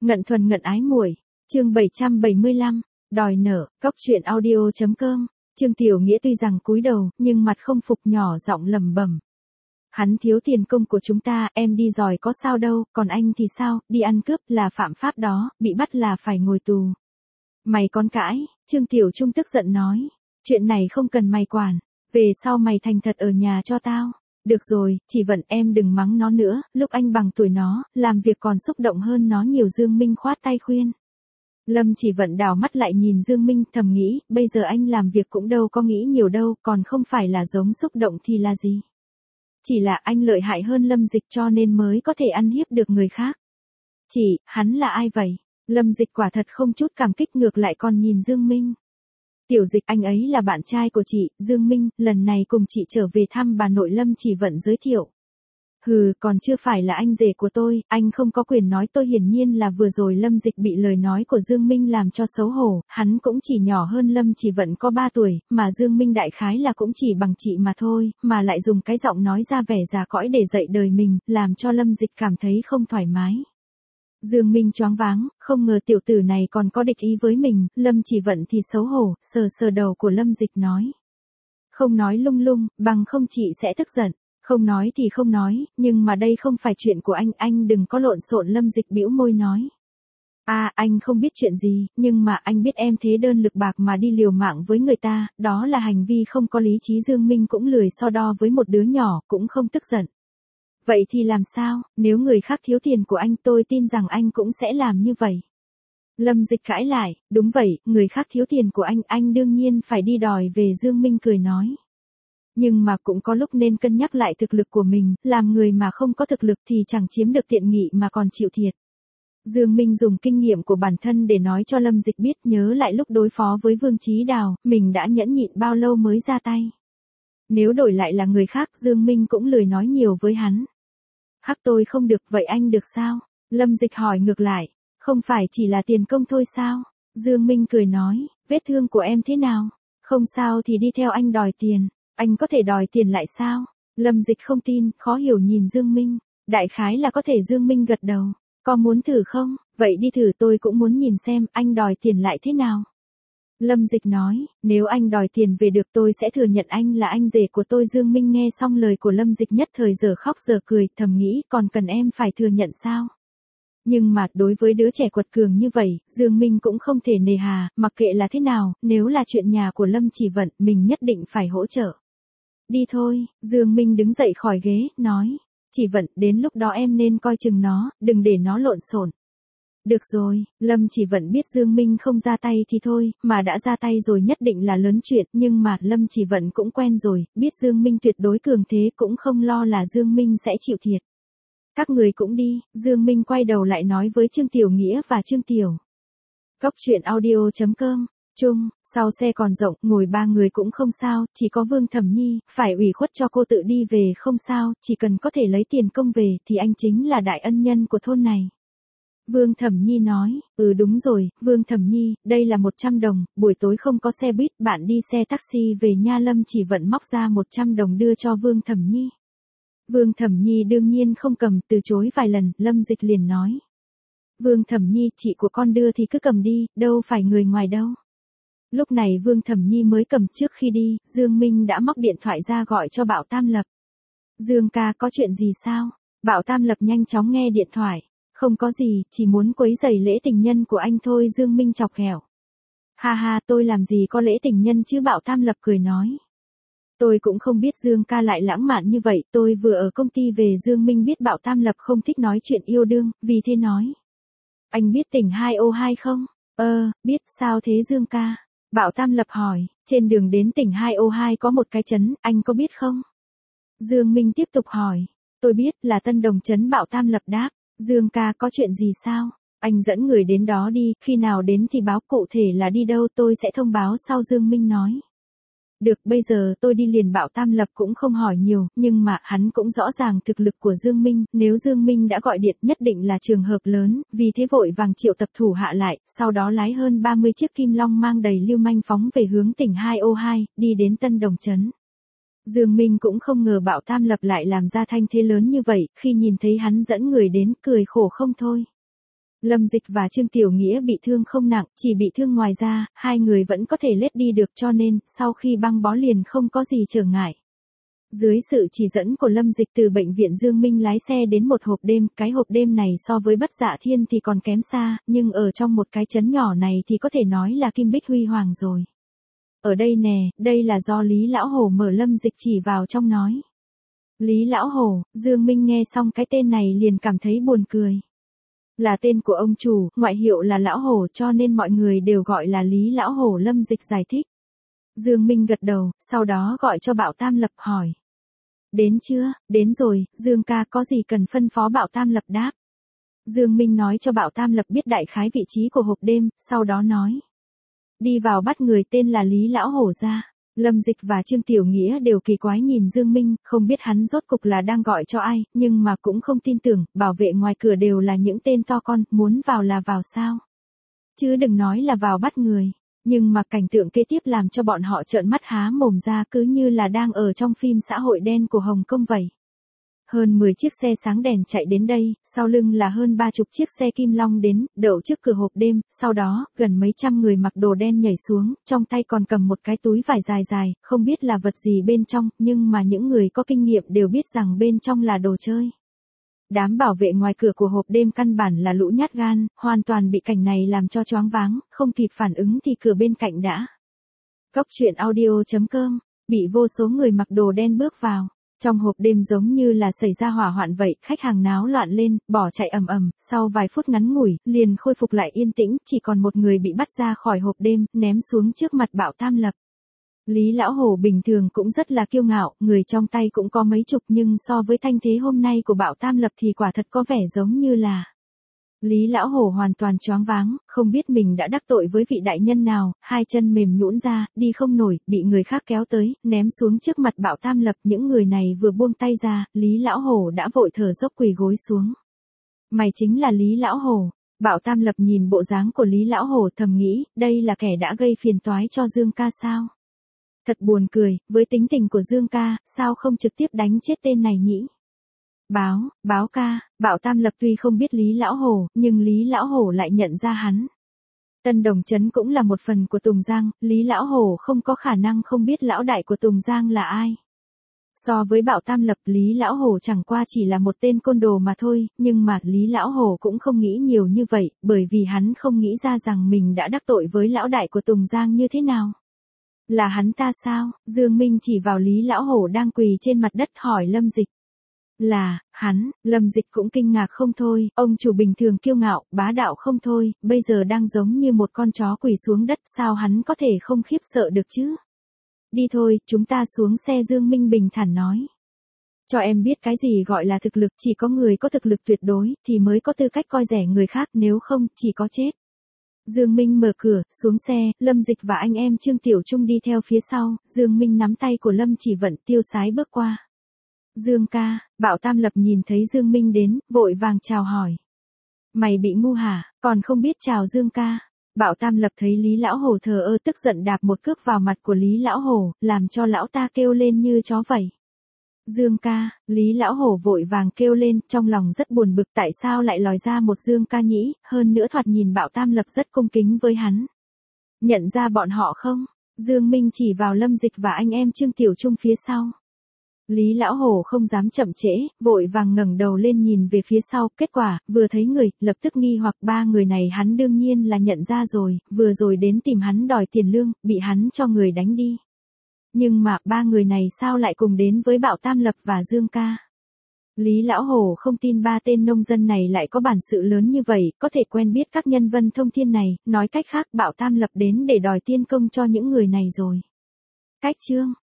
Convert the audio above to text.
Ngận thuần ngận ái muội, chương 775, đòi nợ, cóc truyện audio.com. Trương Tiểu Nghĩa tuy rằng cúi đầu, nhưng mặt không phục nhỏ giọng lẩm bẩm. Hắn thiếu tiền công của chúng ta, em đi giỏi có sao đâu, còn anh thì sao, đi ăn cướp là phạm pháp đó, bị bắt là phải ngồi tù. Mày con cãi, Trương Tiểu Trung tức giận nói, chuyện này không cần mày quản, về sau mày thành thật ở nhà cho tao. Được rồi, chỉ vận em đừng mắng nó nữa, lúc anh bằng tuổi nó, làm việc còn xúc động hơn nó nhiều. Dương Minh khoát tay khuyên. Lâm Chỉ Vận đảo mắt lại nhìn Dương Minh, thầm nghĩ, bây giờ anh làm việc cũng đâu có nghĩ nhiều đâu, còn không phải là giống xúc động thì là gì. Chỉ là anh lợi hại hơn Lâm Dịch cho nên mới có thể ăn hiếp được người khác. Hắn là ai vậy? Lâm Dịch quả thật không chút cảm kích, ngược lại còn nhìn Dương Minh. Tiểu Dịch, anh ấy là bạn trai của chị, Dương Minh, lần này cùng chị trở về thăm bà nội. Lâm Chỉ Vận giới thiệu. Hừ, còn chưa phải là anh rể của tôi, anh không có quyền nói tôi. Hiển nhiên là vừa rồi Lâm Dịch bị lời nói của Dương Minh làm cho xấu hổ, hắn cũng chỉ nhỏ hơn Lâm Chỉ Vận có 3 tuổi, mà Dương Minh đại khái là cũng chỉ bằng chị mà thôi, mà lại dùng cái giọng nói ra vẻ già cõi để dạy đời mình, làm cho Lâm Dịch cảm thấy không thoải mái. Dương Minh choáng váng, không ngờ tiểu tử này còn có địch ý với mình. Lâm Chỉ Vận thì xấu hổ, sờ sờ đầu của Lâm Dịch nói. Không nói lung lung, bằng không chị sẽ tức giận. Không nói thì không nói, nhưng mà đây không phải chuyện của anh đừng có lộn xộn. Lâm Dịch bĩu môi nói. Anh không biết chuyện gì, nhưng mà anh biết em thế đơn lực bạc mà đi liều mạng với người ta, đó là hành vi không có lý trí. Dương Minh cũng lười so đo với một đứa nhỏ, cũng không tức giận. Vậy thì làm sao, nếu người khác thiếu tiền của anh tôi tin rằng anh cũng sẽ làm như vậy. Lâm Dịch cãi lại, đúng vậy, người khác thiếu tiền của anh đương nhiên phải đi đòi về. Dương Minh cười nói. Nhưng mà cũng có lúc nên cân nhắc lại thực lực của mình, làm người mà không có thực lực thì chẳng chiếm được tiện nghị mà còn chịu thiệt. Dương Minh dùng kinh nghiệm của bản thân để nói cho Lâm Dịch biết, nhớ lại lúc đối phó với Vương Chí Đào, mình đã nhẫn nhịn bao lâu mới ra tay. Nếu đổi lại là người khác, Dương Minh cũng lười nói nhiều với hắn. Tôi không được, vậy anh được sao? Lâm Dịch hỏi ngược lại, không phải chỉ là tiền công thôi sao? Dương Minh cười nói, vết thương của em thế nào? Không sao thì đi theo anh đòi tiền. Anh có thể đòi tiền lại sao? Lâm Dịch không tin, khó hiểu nhìn Dương Minh. Đại khái là có thể. Dương Minh gật đầu. Có muốn thử không? Vậy đi thử, tôi cũng muốn nhìn xem anh đòi tiền lại thế nào. Lâm Dịch nói, nếu anh đòi tiền về được tôi sẽ thừa nhận anh là anh rể của tôi. Dương Minh nghe xong lời của Lâm Dịch nhất thời giờ khóc giờ cười, thầm nghĩ còn cần em phải thừa nhận sao? Nhưng mà đối với đứa trẻ quật cường như vậy, Dương Minh cũng không thể nề hà, mặc kệ là thế nào, nếu là chuyện nhà của Lâm Chỉ Vận, mình nhất định phải hỗ trợ. Đi thôi, Dương Minh đứng dậy khỏi ghế, nói. Chỉ Vận, đến lúc đó em nên coi chừng nó, đừng để nó lộn xộn. Được rồi, Lâm Chỉ Vận biết Dương Minh không ra tay thì thôi, mà đã ra tay rồi nhất định là lớn chuyện, nhưng mà Lâm Chỉ Vận cũng quen rồi, biết Dương Minh tuyệt đối cường thế, cũng không lo là Dương Minh sẽ chịu thiệt. Các người cũng đi. Dương Minh quay đầu lại nói với Trương Tiểu Nghĩa và Trương Tiểu. Cóc truyện audio.com. Sau xe còn rộng, ngồi 3 người cũng không sao, chỉ có Vương Thẩm Nhi, phải ủy khuất cho cô tự đi về không sao, chỉ cần có thể lấy tiền công về thì anh chính là đại ân nhân của thôn này. Vương Thẩm Nhi nói, đúng rồi, Vương Thẩm Nhi, đây là 100 đồng, buổi tối không có xe buýt, bạn đi xe taxi về nha. Lâm Chỉ Vận móc ra 100 đồng đưa cho Vương Thẩm Nhi. Vương Thẩm Nhi đương nhiên không cầm, từ chối vài lần. Lâm Dịch liền nói. Vương Thẩm Nhi, chị của con đưa thì cứ cầm đi, đâu phải người ngoài đâu. Lúc này Vương Thẩm Nhi mới cầm. Trước khi đi, Dương Minh đã móc điện thoại ra gọi cho Bảo Tam Lập. Dương ca, có chuyện gì sao? Bảo Tam Lập nhanh chóng nghe điện thoại. Không có gì, chỉ muốn quấy rầy lễ tình nhân của anh thôi. Dương Minh chọc ghẹo. Ha, tôi làm gì có lễ tình nhân chứ? Bảo Tam Lập cười nói. Tôi cũng không biết Dương ca lại lãng mạn như vậy, tôi vừa ở công ty về. Dương Minh biết Bảo Tam Lập không thích nói chuyện yêu đương, vì thế nói. Anh biết tỉnh 2O2 không? Biết, sao thế Dương ca? Bảo Tam Lập hỏi, trên đường đến tỉnh 2O2 có một cái trấn, anh có biết không? Dương Minh tiếp tục hỏi, tôi biết, là Tân Đồng trấn. Bảo Tam Lập đáp, Dương ca có chuyện gì sao? Anh dẫn người đến đó đi, khi nào đến thì báo, cụ thể là đi đâu tôi sẽ thông báo sau. Dương Minh nói. Được, bây giờ tôi đi liền. Bảo Tam Lập cũng không hỏi nhiều, nhưng mà hắn cũng rõ ràng thực lực của Dương Minh, nếu Dương Minh đã gọi điện nhất định là trường hợp lớn, vì thế vội vàng triệu tập thủ hạ lại, sau đó lái hơn 30 chiếc Kim Long mang đầy lưu manh phóng về hướng tỉnh 2O2, đi đến Tân Đồng trấn. Dương Minh cũng không ngờ Bảo Tam Lập lại làm ra thanh thế lớn như vậy, khi nhìn thấy hắn dẫn người đến, cười khổ không thôi. Lâm Dịch và Trương Tiểu Nghĩa bị thương không nặng, chỉ bị thương ngoài da, hai người vẫn có thể lết đi được cho nên, sau khi băng bó liền không có gì trở ngại. Dưới sự chỉ dẫn của Lâm Dịch từ bệnh viện Dương Minh lái xe đến một hộp đêm, cái hộp đêm này so với Bất Dạ Thiên thì còn kém xa, nhưng ở trong một cái trấn nhỏ này thì có thể nói là kim bích huy hoàng rồi. Ở đây nè, đây là do Lý Lão Hổ mở. Lâm Dịch chỉ vào trong nói. Lý Lão Hổ, Dương Minh nghe xong cái tên này liền cảm thấy buồn cười. Là tên của ông chủ, ngoại hiệu là Lão Hổ cho nên mọi người đều gọi là Lý Lão Hổ. Lâm Dịch giải thích. Dương Minh gật đầu, sau đó gọi cho Bảo Tam Lập hỏi. Đến chưa? Đến rồi, Dương ca có gì cần phân phó? Bảo Tam Lập đáp. Dương Minh nói cho Bảo Tam Lập biết đại khái vị trí của hộp đêm, sau đó nói. Đi vào bắt người tên là Lý Lão Hổ ra. Lâm Dịch và Trương Tiểu Nghĩa đều kỳ quái nhìn Dương Minh, không biết hắn rốt cục là đang gọi cho ai, nhưng mà cũng không tin tưởng, bảo vệ ngoài cửa đều là những tên to con, muốn vào là vào sao. Chứ đừng nói là vào bắt người. Nhưng mà cảnh tượng kế tiếp làm cho bọn họ trợn mắt há mồm ra, cứ như là đang ở trong phim xã hội đen của Hồng Kông vậy. Hơn 10 chiếc xe sáng đèn chạy đến đây, sau lưng là hơn 30 chiếc xe kim long đến, đậu trước cửa hộp đêm, sau đó, gần mấy trăm người mặc đồ đen nhảy xuống, trong tay còn cầm một cái túi vải dài dài, không biết là vật gì bên trong, nhưng mà những người có kinh nghiệm đều biết rằng bên trong là đồ chơi. Đám bảo vệ ngoài cửa của hộp đêm căn bản là lũ nhát gan, hoàn toàn bị cảnh này làm cho choáng váng, không kịp phản ứng thì cửa bên cạnh đã. Cóc truyện audio.com, bị vô số người mặc đồ đen bước vào. Trong hộp đêm giống như là xảy ra hỏa hoạn vậy, khách hàng náo loạn lên, bỏ chạy ầm ầm, sau vài phút ngắn ngủi, liền khôi phục lại yên tĩnh, chỉ còn một người bị bắt ra khỏi hộp đêm, ném xuống trước mặt Bảo Tam Lập. Lý Lão Hổ bình thường cũng rất là kiêu ngạo, người trong tay cũng có mấy chục nhưng so với thanh thế hôm nay của Bảo Tam Lập thì quả thật có vẻ giống như là... Lý Lão Hổ hoàn toàn choáng váng, không biết mình đã đắc tội với vị đại nhân nào, hai chân mềm nhũn ra, đi không nổi, bị người khác kéo tới, ném xuống trước mặt Bảo Tam Lập. Những người này vừa buông tay ra, Lý Lão Hổ đã vội thở dốc quỳ gối xuống. Mày chính là Lý Lão Hổ. Bảo Tam Lập nhìn bộ dáng của Lý Lão Hổ thầm nghĩ, đây là kẻ đã gây phiền toái cho Dương ca sao? Thật buồn cười, với tính tình của Dương ca, sao không trực tiếp đánh chết tên này nhỉ? Báo ca. Bảo Tam Lập tuy không biết Lý Lão Hổ, nhưng Lý Lão Hổ lại nhận ra hắn. Tân Đồng Trấn cũng là một phần của Tùng Giang, Lý Lão Hổ không có khả năng không biết lão đại của Tùng Giang là ai. So với Bảo Tam Lập, Lý Lão Hổ chẳng qua chỉ là một tên côn đồ mà thôi, nhưng mà Lý Lão Hổ cũng không nghĩ nhiều như vậy, bởi vì hắn không nghĩ ra rằng mình đã đắc tội với lão đại của Tùng Giang như thế nào. Là hắn ta sao? Dương Minh chỉ vào Lý Lão Hổ đang quỳ trên mặt đất hỏi Lâm Dịch. Là, hắn. Lâm Dịch cũng kinh ngạc không thôi, ông chủ bình thường kiêu ngạo, bá đạo không thôi, bây giờ đang giống như một con chó quỳ xuống đất, sao hắn có thể không khiếp sợ được chứ? Đi thôi, chúng ta xuống xe. Dương Minh bình thản nói. Cho em biết cái gì gọi là thực lực, chỉ có người có thực lực tuyệt đối, thì mới có tư cách coi rẻ người khác, nếu không, chỉ có chết. Dương Minh mở cửa, xuống xe, Lâm Dịch và anh em Trương Tiểu Trung đi theo phía sau, Dương Minh nắm tay của Lâm Chỉ Vận tiêu sái bước qua. Dương ca. Bảo Tam Lập nhìn thấy Dương Minh đến, vội vàng chào hỏi. Mày bị ngu hả, còn không biết chào Dương ca. Bảo Tam Lập thấy Lý Lão Hổ thờ ơ tức giận đạp một cước vào mặt của Lý Lão Hổ, làm cho lão ta kêu lên như chó vậy. Dương ca. Lý Lão Hổ vội vàng kêu lên, trong lòng rất buồn bực tại sao lại lòi ra một Dương ca nhỉ, hơn nữa thoạt nhìn Bảo Tam Lập rất cung kính với hắn. Nhận ra bọn họ không? Dương Minh chỉ vào Lâm Dịch và anh em Trương Tiểu Trung phía sau. Lý Lão Hổ không dám chậm trễ, vội vàng ngẩng đầu lên nhìn về phía sau, kết quả, vừa thấy người, lập tức nghi hoặc ba người này hắn đương nhiên là nhận ra rồi, vừa rồi đến tìm hắn đòi tiền lương, bị hắn cho người đánh đi. Nhưng mà, ba người này sao lại cùng đến với Bảo Tam Lập và Dương ca? Lý Lão Hổ không tin ba tên nông dân này lại có bản sự lớn như vậy, có thể quen biết các nhân vật thông thiên này, nói cách khác Bảo Tam Lập đến để đòi tiên công cho những người này rồi. Cách chương